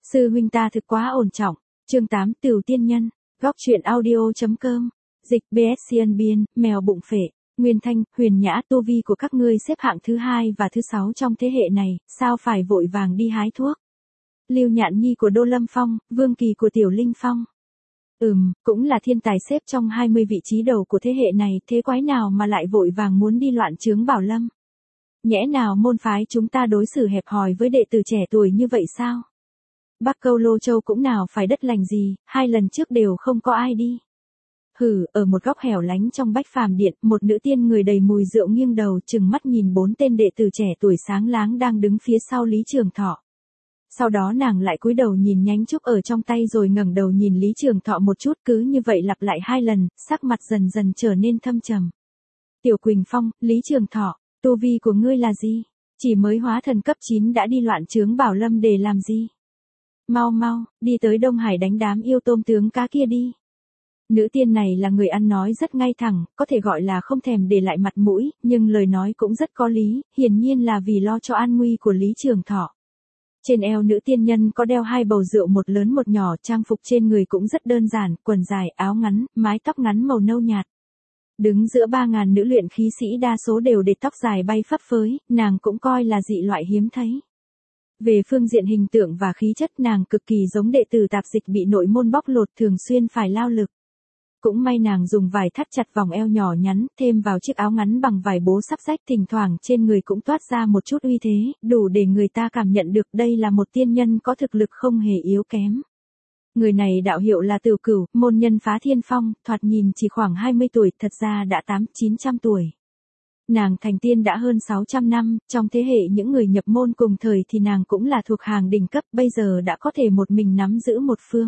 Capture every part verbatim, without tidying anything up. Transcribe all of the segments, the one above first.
Sư huynh ta thực quá ổn trọng. Chương tám Tửu tiên nhân. Góc truyện audio.com. Dịch bê ét xê biên, mèo bụng phệ. Nguyên Thanh, Huyền Nhã, tu vi của các ngươi xếp hạng thứ hai và thứ sáu trong thế hệ này, sao phải vội vàng đi hái thuốc? Lưu Nhạn Nhi của Đô Lâm Phong, Vương Kỳ của Tiểu Linh Phong. Ừm, cũng là thiên tài xếp trong hai mươi vị trí đầu của thế hệ này, thế quái nào mà lại vội vàng muốn đi loạn chướng Bảo Lâm? Nhẽ nào môn phái chúng ta đối xử hẹp hòi với đệ tử trẻ tuổi như vậy sao? Bắc Câu Lô Châu cũng nào phải đất lành gì, hai lần trước đều không có ai đi. Hừ, ở một góc hẻo lánh trong Bách Phàm Điện, một nữ tiên người đầy mùi rượu nghiêng đầu chừng mắt nhìn bốn tên đệ tử trẻ tuổi sáng láng đang đứng phía sau Lý Trường Thọ. Sau đó nàng lại cúi đầu nhìn nhánh trúc ở trong tay rồi ngẩng đầu nhìn Lý Trường Thọ một chút, cứ như vậy lặp lại hai lần, sắc mặt dần dần trở nên thâm trầm. Tiểu Quỳnh Phong, Lý Trường Thọ, tu vi của ngươi là gì? Chỉ mới hóa thần cấp chín đã đi loạn chướng Bảo Lâm để làm gì? Mau mau, đi tới Đông Hải đánh đám yêu tôm tướng cá kia đi. Nữ tiên này là người ăn nói rất ngay thẳng, có thể gọi là không thèm để lại mặt mũi, nhưng lời nói cũng rất có lý, hiển nhiên là vì lo cho an nguy của Lý Trường Thọ. Trên eo nữ tiên nhân có đeo hai bầu rượu một lớn một nhỏ, trang phục trên người cũng rất đơn giản, quần dài, áo ngắn, mái tóc ngắn màu nâu nhạt. Đứng giữa ba ngàn nữ luyện khí sĩ đa số đều để tóc dài bay phấp phới, nàng cũng coi là dị loại hiếm thấy. Về phương diện hình tượng và khí chất nàng cực kỳ giống đệ tử tạp dịch bị nội môn bóc lột thường xuyên phải lao lực. Cũng may nàng dùng vải thắt chặt vòng eo nhỏ nhắn, thêm vào chiếc áo ngắn bằng vải bố sắp rách, thỉnh thoảng trên người cũng toát ra một chút uy thế, đủ để người ta cảm nhận được đây là một tiên nhân có thực lực không hề yếu kém. Người này đạo hiệu là Tửu Cửu, môn nhân Phá Thiên Phong, thoạt nhìn chỉ khoảng hai mươi tuổi, thật ra đã tám chín trăm tuổi. Nàng thành tiên đã hơn sáu trăm năm, trong thế hệ những người nhập môn cùng thời thì nàng cũng là thuộc hàng đỉnh cấp, bây giờ đã có thể một mình nắm giữ một phương.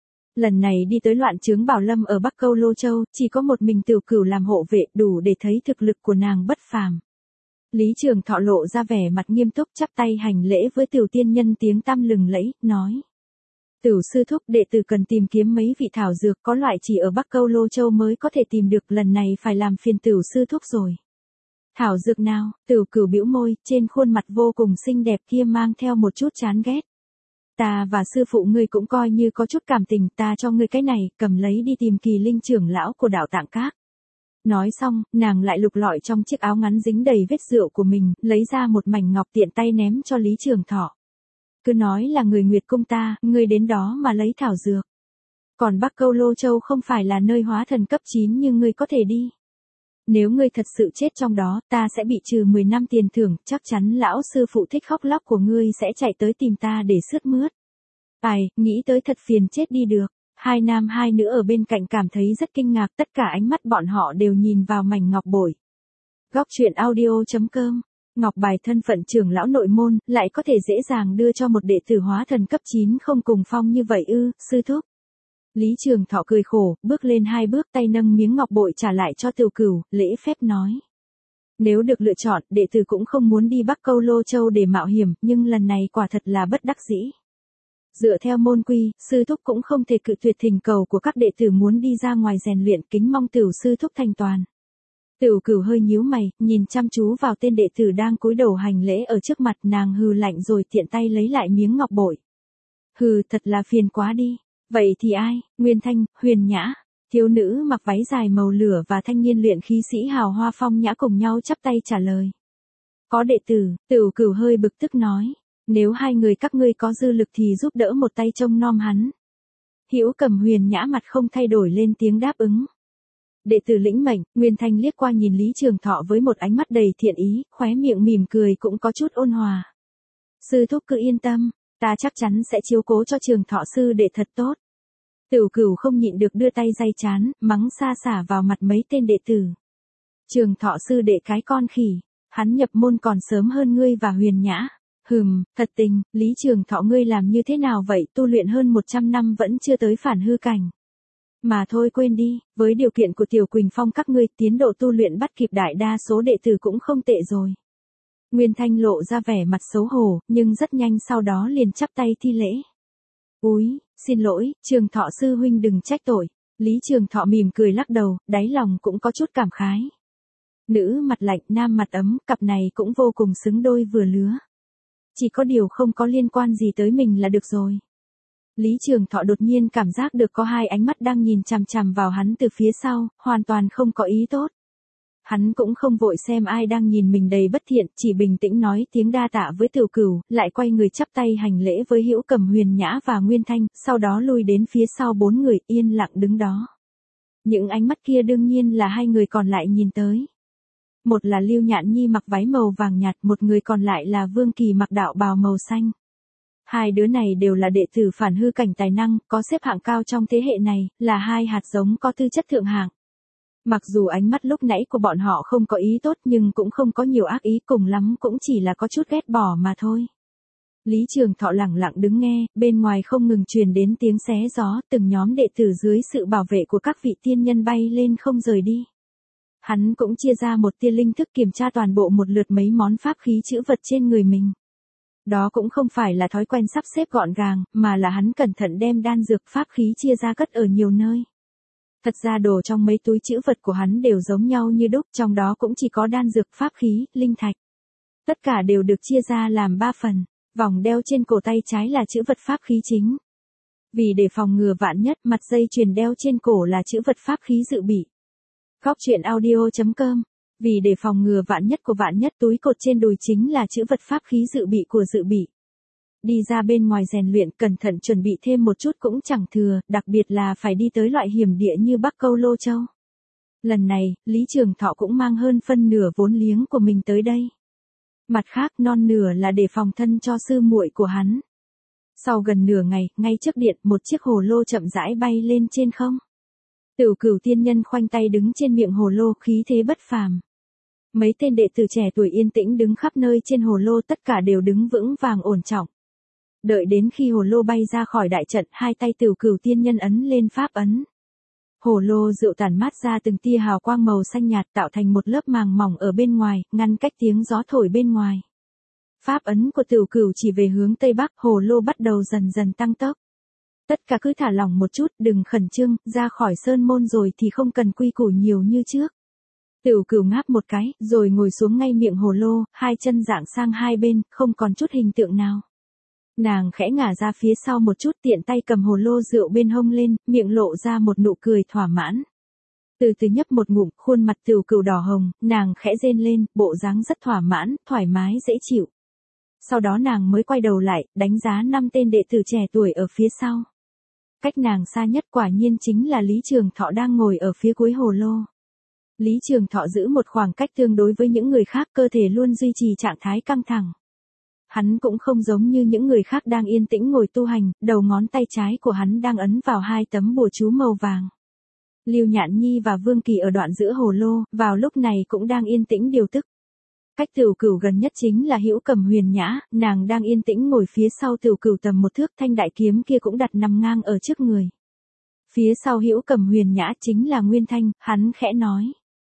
Lần này đi tới loạn chướng Bảo Lâm ở Bắc Câu Lô Châu, chỉ có một mình Tửu Cửu làm hộ vệ, đủ để thấy thực lực của nàng bất phàm. Lý Trường Thọ lộ ra vẻ mặt nghiêm túc, chắp tay hành lễ với Tửu tiên nhân tiếng tăm lừng lẫy, nói: Tửu sư thúc, đệ tử cần tìm kiếm mấy vị thảo dược, có loại chỉ ở Bắc Câu Lô Châu mới có thể tìm được, lần này phải làm phiền Tửu sư thúc rồi. Thảo dược nào? Tửu Cửu bĩu môi, trên khuôn mặt vô cùng xinh đẹp kia mang theo một chút chán ghét. Ta và sư phụ ngươi cũng coi như có chút cảm tình, ta cho ngươi cái này, cầm lấy đi tìm Kỳ Linh trưởng lão của đạo Tạng Các. Nói xong, nàng lại lục lọi trong chiếc áo ngắn dính đầy vết rượu của mình, lấy ra một mảnh ngọc tiện tay ném cho Lý Trường Thọ. Cứ nói là người Nguyệt cung ta, ngươi đến đó mà lấy thảo dược. Còn Bắc Câu Lô Châu không phải là nơi hóa thần cấp chín nhưng ngươi có thể đi. Nếu ngươi thật sự chết trong đó, ta sẽ bị trừ mười năm tiền thưởng, chắc chắn lão sư phụ thích khóc lóc của ngươi sẽ chạy tới tìm ta để sướt mướt. Ai, nghĩ tới thật phiền chết đi được. Hai nam hai nữ ở bên cạnh cảm thấy rất kinh ngạc, tất cả ánh mắt bọn họ đều nhìn vào mảnh ngọc bội. Góc truyện audio.com. Ngọc bài thân phận trưởng lão nội môn, lại có thể dễ dàng đưa cho một đệ tử hóa thần cấp chín không cùng phong như vậy ư, sư thúc. Lý Trường Thọ cười khổ, bước lên hai bước, tay nâng miếng ngọc bội trả lại cho Tửu Cửu, lễ phép nói. Nếu được lựa chọn, đệ tử cũng không muốn đi Bắc Câu Lô Châu để mạo hiểm, nhưng lần này quả thật là bất đắc dĩ. Dựa theo môn quy, sư thúc cũng không thể cự tuyệt thỉnh cầu của các đệ tử muốn đi ra ngoài rèn luyện, kính mong Tửu sư thúc thành toàn. Tửu Cửu hơi nhíu mày, nhìn chăm chú vào tên đệ tử đang cúi đầu hành lễ ở trước mặt, nàng hừ lạnh rồi tiện tay lấy lại miếng ngọc bội. Hừ, thật là phiền quá đi. Vậy thì ai? Nguyên Thanh, Huyền Nhã, thiếu nữ mặc váy dài màu lửa và thanh niên luyện khí sĩ hào hoa Phong Nhã cùng nhau chắp tay trả lời. Có đệ tử, Tửu Cửu hơi bực tức nói, nếu hai người các ngươi có dư lực thì giúp đỡ một tay trông nom hắn. Hữu Cầm Huyền Nhã mặt không thay đổi lên tiếng đáp ứng. Đệ tử lĩnh mệnh, Nguyên Thanh liếc qua nhìn Lý Trường Thọ với một ánh mắt đầy thiện ý, khóe miệng mỉm cười cũng có chút ôn hòa. Sư thúc cứ yên tâm, ta chắc chắn sẽ chiếu cố cho Trường Thọ sư đệ thật tốt. Tửu Cửu không nhịn được đưa tay day chán, mắng xa xả vào mặt mấy tên đệ tử. Trường Thọ sư đệ cái con khỉ, hắn nhập môn còn sớm hơn ngươi và Huyền Nhã. Hừm, thật tình, Lý Trường Thọ ngươi làm như thế nào vậy, tu luyện hơn một trăm năm vẫn chưa tới phản hư cảnh. Mà thôi quên đi, với điều kiện của Tiểu Quỳnh Phong các ngươi, tiến độ tu luyện bắt kịp đại đa số đệ tử cũng không tệ rồi. Nguyên Thanh lộ ra vẻ mặt xấu hổ, nhưng rất nhanh sau đó liền chắp tay thi lễ. Úi, xin lỗi, Trường Thọ sư huynh đừng trách tội. Lý Trường Thọ mỉm cười lắc đầu, đáy lòng cũng có chút cảm khái. Nữ mặt lạnh, nam mặt ấm, cặp này cũng vô cùng xứng đôi vừa lứa. Chỉ có điều không có liên quan gì tới mình là được rồi. Lý Trường Thọ đột nhiên cảm giác được có hai ánh mắt đang nhìn chằm chằm vào hắn từ phía sau, hoàn toàn không có ý tốt. Hắn cũng không vội xem ai đang nhìn mình đầy bất thiện, chỉ bình tĩnh nói tiếng đa tạ với Tiểu Cửu, lại quay người chắp tay hành lễ với Hữu Cầm, Huyền Nhã và Nguyên Thanh, sau đó lui đến phía sau bốn người yên lặng đứng đó. Những ánh mắt kia đương nhiên là hai người còn lại nhìn tới. Một là Lưu Nhạn Nhi mặc váy màu vàng nhạt, một người còn lại là Vương Kỳ mặc đạo bào màu xanh. Hai đứa này đều là đệ tử phản hư cảnh tài năng, có xếp hạng cao trong thế hệ này, là hai hạt giống có tư chất thượng hạng. Mặc dù ánh mắt lúc nãy của bọn họ không có ý tốt nhưng cũng không có nhiều ác ý, cùng lắm cũng chỉ là có chút ghét bỏ mà thôi. Lý Trường Thọ lẳng lặng đứng nghe, bên ngoài không ngừng truyền đến tiếng xé gió, từng nhóm đệ tử dưới sự bảo vệ của các vị tiên nhân bay lên không rời đi. Hắn cũng chia ra một tia linh thức kiểm tra toàn bộ một lượt mấy món pháp khí chữ vật trên người mình. Đó cũng không phải là thói quen sắp xếp gọn gàng, mà là hắn cẩn thận đem đan dược pháp khí chia ra cất ở nhiều nơi. Thật ra đồ trong mấy túi chữ vật của hắn đều giống nhau như đúc, trong đó cũng chỉ có đan dược pháp khí, linh thạch. Tất cả đều được chia ra làm ba phần, vòng đeo trên cổ tay trái là chữ vật pháp khí chính. Vì để phòng ngừa vạn nhất, mặt dây chuyền đeo trên cổ là chữ vật pháp khí dự bị. Góc truyện audio chấm com. Vì để phòng ngừa vạn nhất của vạn nhất, túi cột trên đùi chính là chữ vật pháp khí dự bị của dự bị. Đi ra bên ngoài rèn luyện, cẩn thận chuẩn bị thêm một chút cũng chẳng thừa, đặc biệt là phải đi tới loại hiểm địa như Bắc Câu Lô Châu. Lần này, Lý Trường Thọ cũng mang hơn phân nửa vốn liếng của mình tới đây. Mặt khác non nửa là để phòng thân cho sư muội của hắn. Sau gần nửa ngày, ngay trước điện, một chiếc hồ lô chậm rãi bay lên trên không. Tiểu Cửu tiên nhân khoanh tay đứng trên miệng hồ lô, khí thế bất phàm. Mấy tên đệ tử trẻ tuổi yên tĩnh đứng khắp nơi trên hồ lô, tất cả đều đứng vững vàng ổn trọng. Đợi đến khi hồ lô bay ra khỏi đại trận, hai tay Tiểu Cửu tiên nhân ấn lên pháp ấn. Hồ lô rượu tản mát ra từng tia hào quang màu xanh nhạt, tạo thành một lớp màng mỏng ở bên ngoài, ngăn cách tiếng gió thổi bên ngoài. Pháp ấn của Tiểu Cửu chỉ về hướng tây bắc, hồ lô bắt đầu dần dần tăng tốc. Tất cả cứ thả lỏng một chút, đừng khẩn trương, ra khỏi sơn môn rồi thì không cần quy củ nhiều như trước. Tiểu Cửu ngáp một cái, rồi ngồi xuống ngay miệng hồ lô, hai chân dạng sang hai bên, không còn chút hình tượng nào. Nàng khẽ ngả ra phía sau một chút, tiện tay cầm hồ lô rượu bên hông lên, miệng lộ ra một nụ cười thỏa mãn. Từ từ nhấp một ngụm, khuôn mặt Tiểu Cửu đỏ hồng, nàng khẽ rên lên, bộ dáng rất thỏa mãn, thoải mái dễ chịu. Sau đó nàng mới quay đầu lại, đánh giá năm tên đệ tử trẻ tuổi ở phía sau. Cách nàng xa nhất quả nhiên chính là Lý Trường Thọ đang ngồi ở phía cuối hồ lô. Lý Trường Thọ giữ một khoảng cách tương đối với những người khác, cơ thể luôn duy trì trạng thái căng thẳng. Hắn cũng không giống như những người khác đang yên tĩnh ngồi tu hành, đầu ngón tay trái của hắn đang ấn vào hai tấm bùa chú màu vàng. Lưu Nhạn Nhi và Vương Kỳ ở đoạn giữa hồ lô, vào lúc này cũng đang yên tĩnh điều tức. Cách Tiểu Cửu gần nhất chính là Hữu Cầm Huyền Nhã, nàng đang yên tĩnh ngồi phía sau Tiểu Cửu tầm một thước, thanh đại kiếm kia cũng đặt nằm ngang ở trước người. Phía sau Hữu Cầm Huyền Nhã chính là Nguyên Thanh, hắn khẽ nói: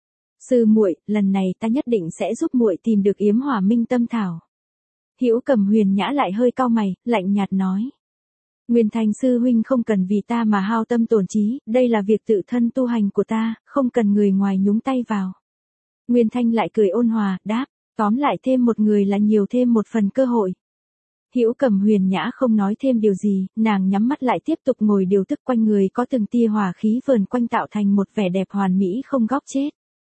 "Sư muội, lần này ta nhất định sẽ giúp muội tìm được Yếm Hỏa Minh Tâm Thảo." Hữu Cầm Huyền Nhã lại hơi cau mày, lạnh nhạt nói: "Nguyên Thanh sư huynh không cần vì ta mà hao tâm tổn trí, đây là việc tự thân tu hành của ta, không cần người ngoài nhúng tay vào." Nguyên Thanh lại cười ôn hòa, đáp: "Tóm lại thêm một người là nhiều thêm một phần cơ hội." Hữu Cầm Huyền Nhã không nói thêm điều gì, nàng nhắm mắt lại tiếp tục ngồi điều tức, quanh người có từng tia hỏa khí vờn quanh tạo thành một vẻ đẹp hoàn mỹ không góc chết.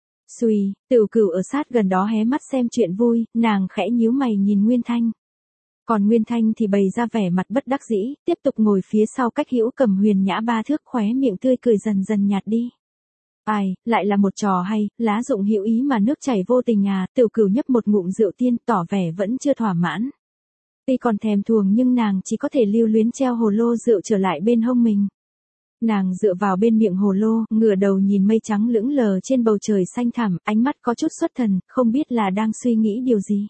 Xuy, Tiểu Cửu ở sát gần đó hé mắt xem chuyện vui, nàng khẽ nhíu mày nhìn Nguyên Thanh. Còn Nguyên Thanh thì bày ra vẻ mặt bất đắc dĩ, tiếp tục ngồi phía sau cách Hữu Cầm Huyền Nhã ba thước, khóe miệng tươi cười dần dần nhạt đi. Ai, lại là một trò hay, lá dụng hữu ý mà nước chảy vô tình à, Tiểu Cửu nhấp một ngụm rượu tiên, tỏ vẻ vẫn chưa thỏa mãn. Tuy còn thèm thuồng nhưng nàng chỉ có thể lưu luyến treo hồ lô rượu trở lại bên hông mình. Nàng dựa vào bên miệng hồ lô, ngửa đầu nhìn mây trắng lững lờ trên bầu trời xanh thẳm, ánh mắt có chút xuất thần, không biết là đang suy nghĩ điều gì.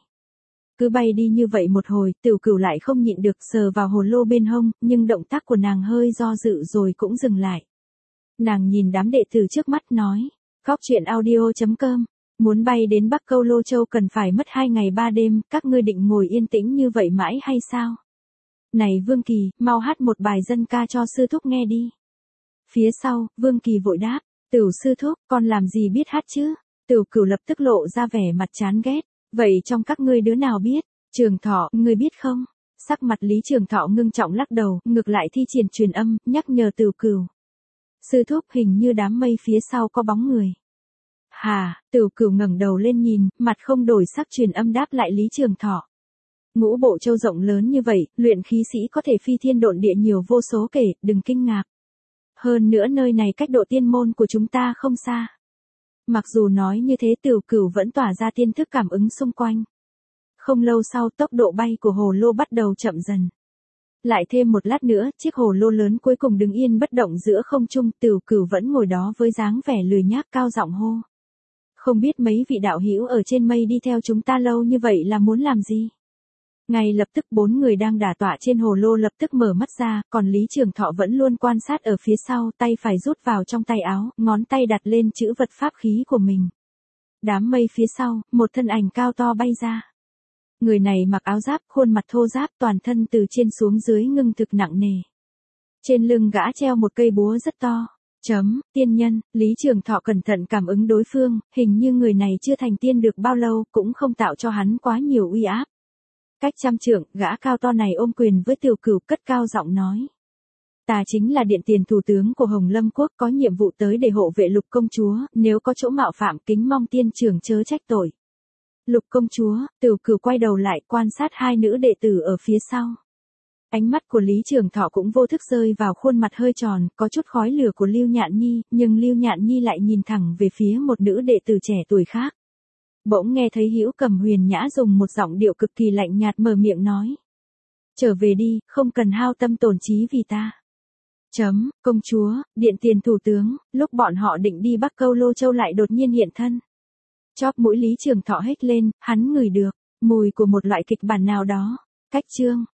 Cứ bay đi như vậy một hồi, Tiểu Cửu lại không nhịn được sờ vào hồ lô bên hông, nhưng động tác của nàng hơi do dự rồi cũng dừng lại. Nàng nhìn đám đệ tử trước mắt nói: "Góc truyện audio chấm com, muốn bay đến Bắc Câu Lô Châu cần phải mất hai ngày ba đêm, các ngươi định ngồi yên tĩnh như vậy mãi hay sao? Này Vương Kỳ, mau hát một bài dân ca cho sư thúc nghe đi." Phía sau, Vương Kỳ vội đáp: "Tiểu sư thúc, con làm gì biết hát chứ?" Tiểu Cửu lập tức lộ ra vẻ mặt chán ghét: "Vậy trong các ngươi đứa nào biết? Trường Thọ, ngươi biết không?" Sắc mặt Lý Trường Thọ ngưng trọng lắc đầu, ngược lại thi triển truyền âm, nhắc nhở Tửu Cửu. Sư thúc, hình như đám mây phía sau có bóng người. Hà, Tửu Cửu ngẩng đầu lên nhìn, mặt không đổi sắc truyền âm đáp lại Lý Trường Thọ. Ngũ Bộ Châu rộng lớn như vậy, luyện khí sĩ có thể phi thiên độn địa nhiều vô số kể, đừng kinh ngạc. Hơn nữa nơi này cách độ tiên môn của chúng ta không xa. Mặc dù nói như thế Tửu Cửu vẫn tỏa ra tiên thức cảm ứng xung quanh. Không lâu sau tốc độ bay của hồ lô bắt đầu chậm dần. Lại thêm một lát nữa, chiếc hồ lô lớn cuối cùng đứng yên bất động giữa không trung, Tửu Cửu vẫn ngồi đó với dáng vẻ lười nhác cao giọng hô. Không biết mấy vị đạo hữu ở trên mây đi theo chúng ta lâu như vậy là muốn làm gì? Ngay lập tức bốn người đang đả tọa trên hồ lô lập tức mở mắt ra, còn Lý Trường Thọ vẫn luôn quan sát ở phía sau, tay phải rút vào trong tay áo, ngón tay đặt lên chữ vật pháp khí của mình. Đám mây phía sau, một thân ảnh cao to bay ra. Người này mặc áo giáp, khuôn mặt thô ráp, toàn thân từ trên xuống dưới ngưng thực nặng nề. Trên lưng gã treo một cây búa rất to. Chấm, tiên nhân, Lý Trường Thọ cẩn thận cảm ứng đối phương, hình như người này chưa thành tiên được bao lâu, cũng không tạo cho hắn quá nhiều uy áp. Cách trăm trượng, gã cao to này ôm quyền với Tửu Cửu cất cao giọng nói. Ta chính là điện tiền thủ tướng của Hồng Lâm Quốc, có nhiệm vụ tới để hộ vệ Lục công chúa, nếu có chỗ mạo phạm kính mong tiên trưởng chớ trách tội. Lục công chúa, Tửu Cửu quay đầu lại quan sát hai nữ đệ tử ở phía sau. Ánh mắt của Lý Trường Thọ cũng vô thức rơi vào khuôn mặt hơi tròn, có chút khói lửa của Lưu Nhạn Nhi, nhưng Lưu Nhạn Nhi lại nhìn thẳng về phía một nữ đệ tử trẻ tuổi khác. Bỗng nghe thấy Hữu Cầm Huyền Nhã dùng một giọng điệu cực kỳ lạnh nhạt mở miệng nói. Trở về đi, không cần hao tâm tổn trí vì ta. Chấm, công chúa, điện tiền thủ tướng, lúc bọn họ định đi Bắc Câu Lô Châu lại đột nhiên hiện thân. Chóp mũi Lý Trường Thọ hét lên, hắn ngửi được mùi của một loại kịch bản nào đó. Cách chương